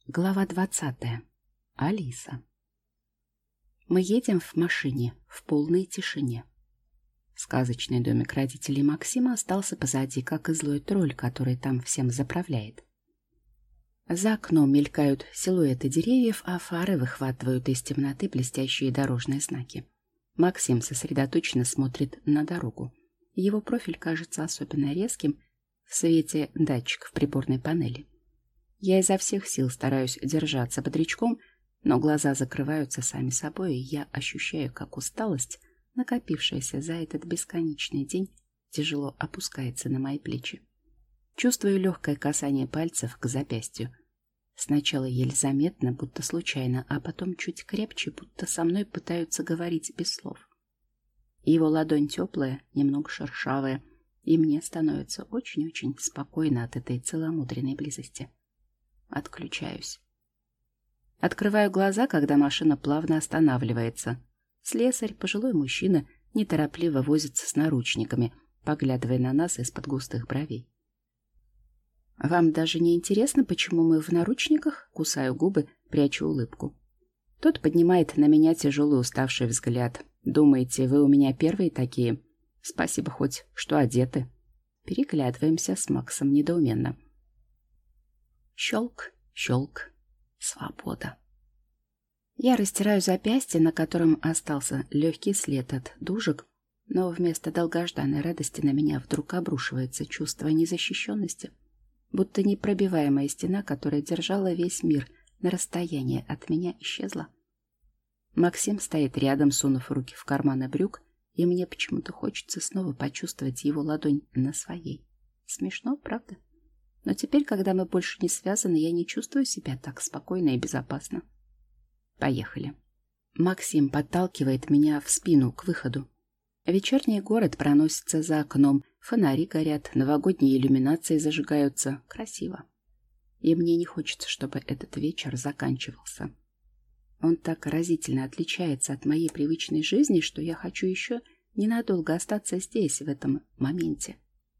Глава 20. Алиса. Мы едем в машине в полной тишине. Сказочный домик родителей Максима остался позади, как и злой тролль, который там всем заправляет. За окном мелькают силуэты деревьев, а фары выхватывают из темноты блестящие дорожные знаки. Максим сосредоточенно смотрит на дорогу. Его профиль кажется особенно резким в свете датчиков приборной панели. Я изо всех сил стараюсь держаться бодрячком, но глаза закрываются сами собой, и я ощущаю, как усталость, накопившаяся за этот бесконечный день, тяжело опускается на мои плечи. Чувствую легкое касание пальцев к запястью. Сначала еле заметно, будто случайно, а потом чуть крепче, будто со мной пытаются говорить без слов. Его ладонь теплая, немного шершавая, и мне становится очень-очень спокойно от этой целомудренной близости. Отключаюсь. Открываю глаза, когда машина плавно останавливается. Слесарь, пожилой мужчина, неторопливо возится с наручниками, поглядывая на нас из-под густых бровей. «Вам даже не интересно, почему мы в наручниках?» Кусаю губы, прячу улыбку. Тот поднимает на меня тяжелый уставший взгляд. «Думаете, вы у меня первые такие? Спасибо хоть, что одеты». Переглядываемся с Максом недоуменно. Щелк, щелк. Свобода. Я растираю запястье, на котором остался легкий след от дужек, но вместо долгожданной радости на меня вдруг обрушивается чувство незащищенности, будто непробиваемая стена, которая держала весь мир на расстоянии от меня, исчезла. Максим стоит рядом, сунув руки в карманы брюк, и мне почему-то хочется снова почувствовать его ладонь на своей. Смешно, правда? Но теперь, когда мы больше не связаны, я не чувствую себя так спокойно и безопасно. Поехали. Максим подталкивает меня в спину к выходу. Вечерний город проносится за окном, фонари горят, новогодние иллюминации зажигаются. Красиво. И мне не хочется, чтобы этот вечер заканчивался. Он так разительно отличается от моей привычной жизни, что я хочу еще ненадолго остаться здесь, в этом моменте.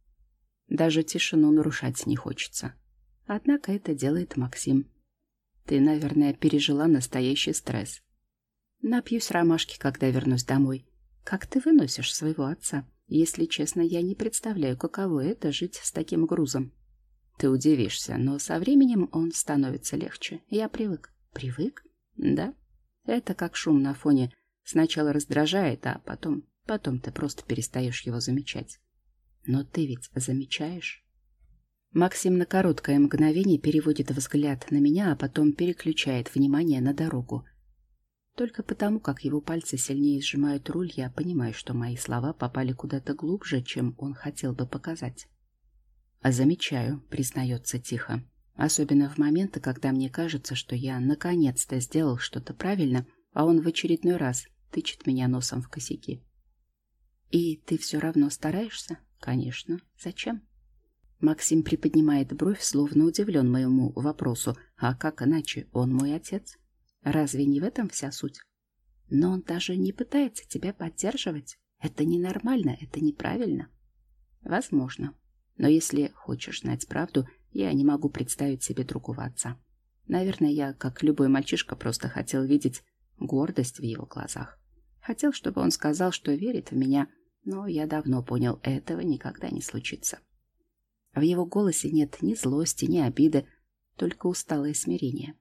Даже тишину нарушать не хочется. Однако это делает Максим. Ты, наверное, пережила настоящий стресс. Напьюсь ромашки, когда вернусь домой. Как ты выносишь своего отца? Если честно, я не представляю, каково это жить с таким грузом. Ты удивишься, но со временем он становится легче. Я привык. Привык? Да. Это как шум на фоне. Сначала раздражает, а потом ты просто перестаешь его замечать. Но ты ведь замечаешь? Максим на короткое мгновение переводит взгляд на меня, а потом переключает внимание на дорогу. Только потому, как его пальцы сильнее сжимают руль, я понимаю, что мои слова попали куда-то глубже, чем он хотел бы показать. А замечаю, признается тихо. Особенно в моменты, когда мне кажется, что я наконец-то сделал что-то правильно, а он в очередной раз тычет меня носом в косяки. И ты все равно стараешься? Конечно. Зачем? Максим приподнимает бровь, словно удивлен моему вопросу. А как иначе? Он мой отец. Разве не в этом вся суть? Но он даже не пытается тебя поддерживать. Это ненормально, это неправильно. Возможно. Но если хочешь знать правду, я не могу представить себе другого отца. Наверное, я, как любой мальчишка, просто хотел видеть гордость в его глазах. Хотел, чтобы он сказал, что верит в меня, но я давно понял, этого никогда не случится. В его голосе нет ни злости, ни обиды, только усталое смирение.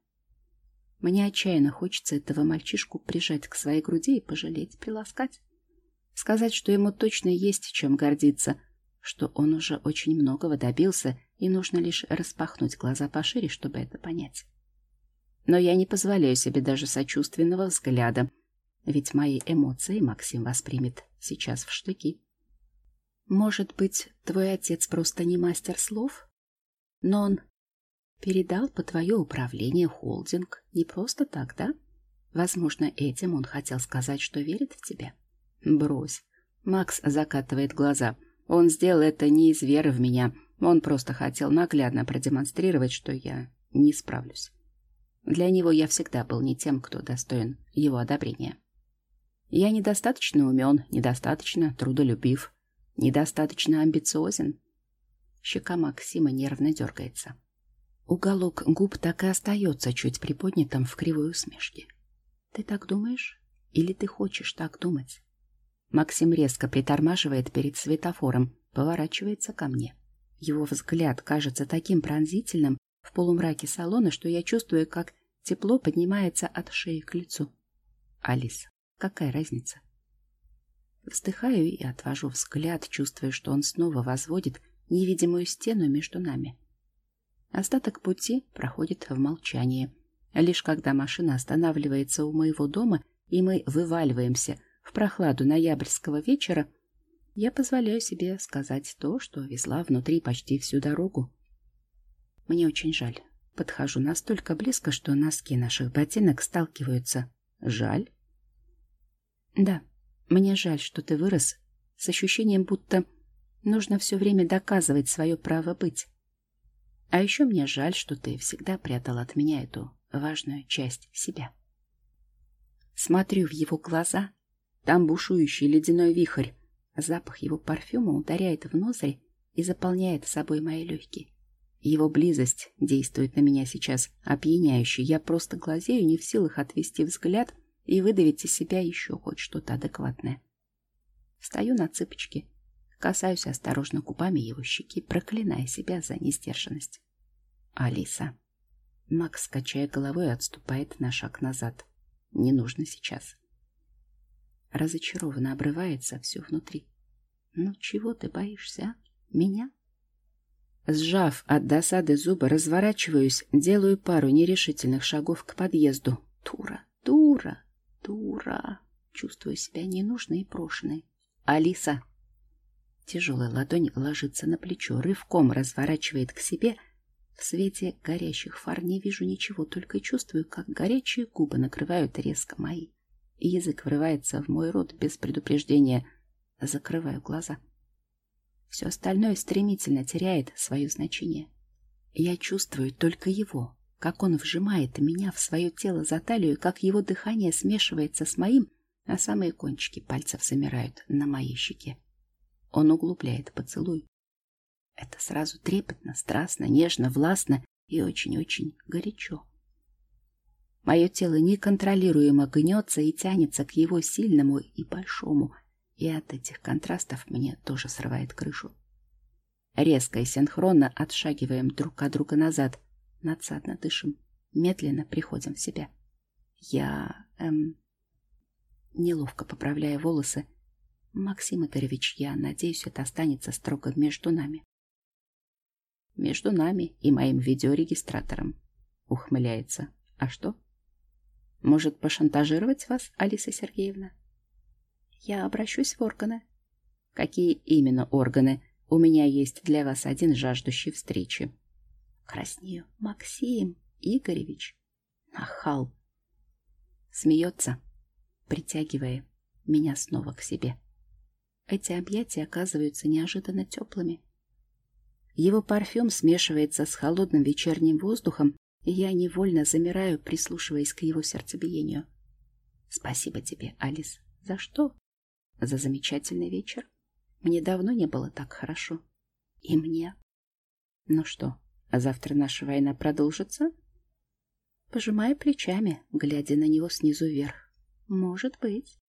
Мне отчаянно хочется этого мальчишку прижать к своей груди и пожалеть, приласкать. Сказать, что ему точно есть чем гордиться, что он уже очень многого добился, и нужно лишь распахнуть глаза пошире, чтобы это понять. Но я не позволяю себе даже сочувственного взгляда, ведь мои эмоции Максим воспримет сейчас в штыки. Может быть, твой отец просто не мастер слов? Но он передал по твое управление холдинг не просто так, да? Возможно, этим он хотел сказать, что верит в тебя. Брось. Макс закатывает глаза. Он сделал это не из веры в меня. Он просто хотел наглядно продемонстрировать, что я не справлюсь. Для него я всегда был не тем, кто достоин его одобрения. Я недостаточно умен, недостаточно трудолюбив, недостаточно амбициозен. Щека Максима нервно дергается. Уголок губ так и остается чуть приподнятым в кривой усмешке. Ты так думаешь? Или ты хочешь так думать? Максим резко притормаживает перед светофором, поворачивается ко мне. Его взгляд кажется таким пронзительным в полумраке салона, что я чувствую, как тепло поднимается от шеи к лицу. Алис, какая разница? Вздыхаю и отвожу взгляд, чувствуя, что он снова возводит невидимую стену между нами. Остаток пути проходит в молчании. Лишь когда машина останавливается у моего дома, и мы вываливаемся в прохладу ноябрьского вечера, я позволяю себе сказать то, что везла внутри почти всю дорогу. Мне очень жаль. Подхожу настолько близко, что носки наших ботинок сталкиваются. Жаль? Да, мне жаль, что ты вырос с ощущением, будто нужно все время доказывать свое право быть. А еще мне жаль, что ты всегда прятал от меня эту важную часть себя. Смотрю в его глаза, там бушующий ледяной вихрь. Запах его парфюма ударяет в ноздри и заполняет собой мои легкие. Его близость действует на меня сейчас опьяняюще. Я просто глазею, не в силах отвести взгляд и выдавить из себя еще хоть что-то адекватное. Встаю на цыпочки, касаюсь осторожно губами его щеки, проклиная себя за несдержанность. Алиса. Макс, качая головой, отступает на шаг назад. Не нужно сейчас. Разочарованно обрывается все внутри. Ну, чего ты боишься, а? Меня? Сжав от досады зубы, разворачиваюсь, делаю пару нерешительных шагов к подъезду. Дура, дура, дура. Чувствую себя ненужной и брошенной. Алиса. Тяжелая ладонь ложится на плечо, рывком разворачивает к себе. В свете горящих фар не вижу ничего, только чувствую, как горячие губы накрывают резко мои. И язык врывается в мой рот без предупреждения. Закрываю глаза. Все остальное стремительно теряет свое значение. Я чувствую только его, как он вжимает меня в свое тело за талию, как его дыхание смешивается с моим, а самые кончики пальцев замирают на моей щеке. Он углубляет поцелуй. Это сразу трепетно, страстно, нежно, властно и очень-очень горячо. Мое тело неконтролируемо гнется и тянется к его сильному и большому, и от этих контрастов мне тоже срывает крышу. Резко и синхронно отшагиваем друг от друга назад, надсадно дышим, медленно приходим в себя. Неловко поправляя волосы. Максим Игоревич, я надеюсь, это останется строго между нами. Между нами и моим видеорегистратором. Ухмыляется. А что? Может, пошантажировать вас, Алиса Сергеевна? Я обращусь в органы. Какие именно органы? У меня есть для вас один жаждущий встречи. Краснею. Максим Игоревич. Нахал. Смеется, притягивая меня снова к себе. Эти объятия оказываются неожиданно теплыми. Его парфюм смешивается с холодным вечерним воздухом, и я невольно замираю, прислушиваясь к его сердцебиению. Спасибо тебе, Алис. За что? За замечательный вечер. Мне давно не было так хорошо. И мне. Ну что, а завтра наша война продолжится? Пожимаю плечами, глядя на него снизу вверх. Может быть.